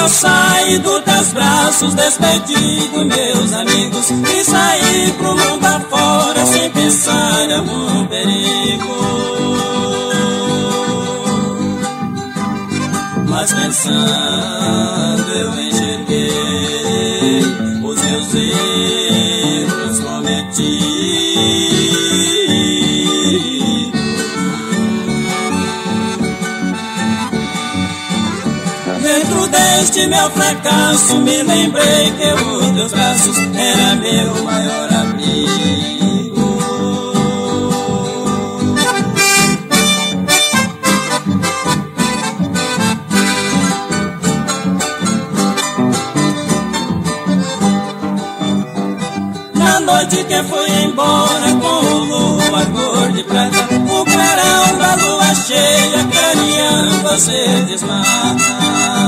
eu saí dos teus braços, despedi dos meus amigos e saí pro mundo afora sem pensar em algum perigo. Mas pensando eu enxerguei os meus erros cometidos. Dentro deste meu fracasso me lembrei que os teus braços era meu maior amigo. Na noite que fui embora com o luar cor de prata, o clarão da lua cheia clareando você desmata.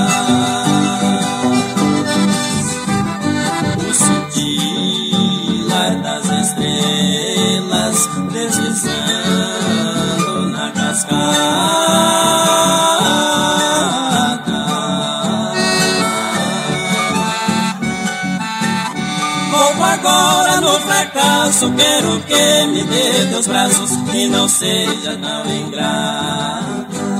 O cintilar das estrelas deslizando na cascata. Volto agora no fracasso, quero que me dê teus braços e não seja tão ingrata.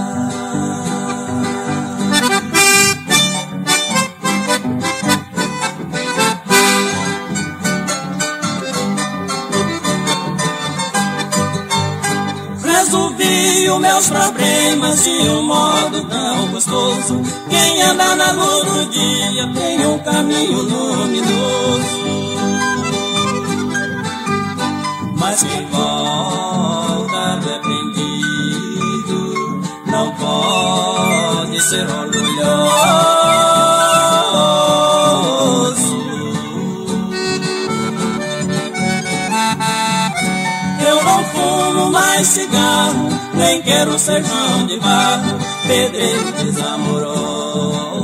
Resolvi os meus problemas de um modo tão gostoso. Quem anda na luz do dia tem um caminho luminoso. Mas quem volta arrependido não pode ser orgulhoso. Eu não fumo mais cigarro, nem quero sermão de barro, pedreiro desamoroso.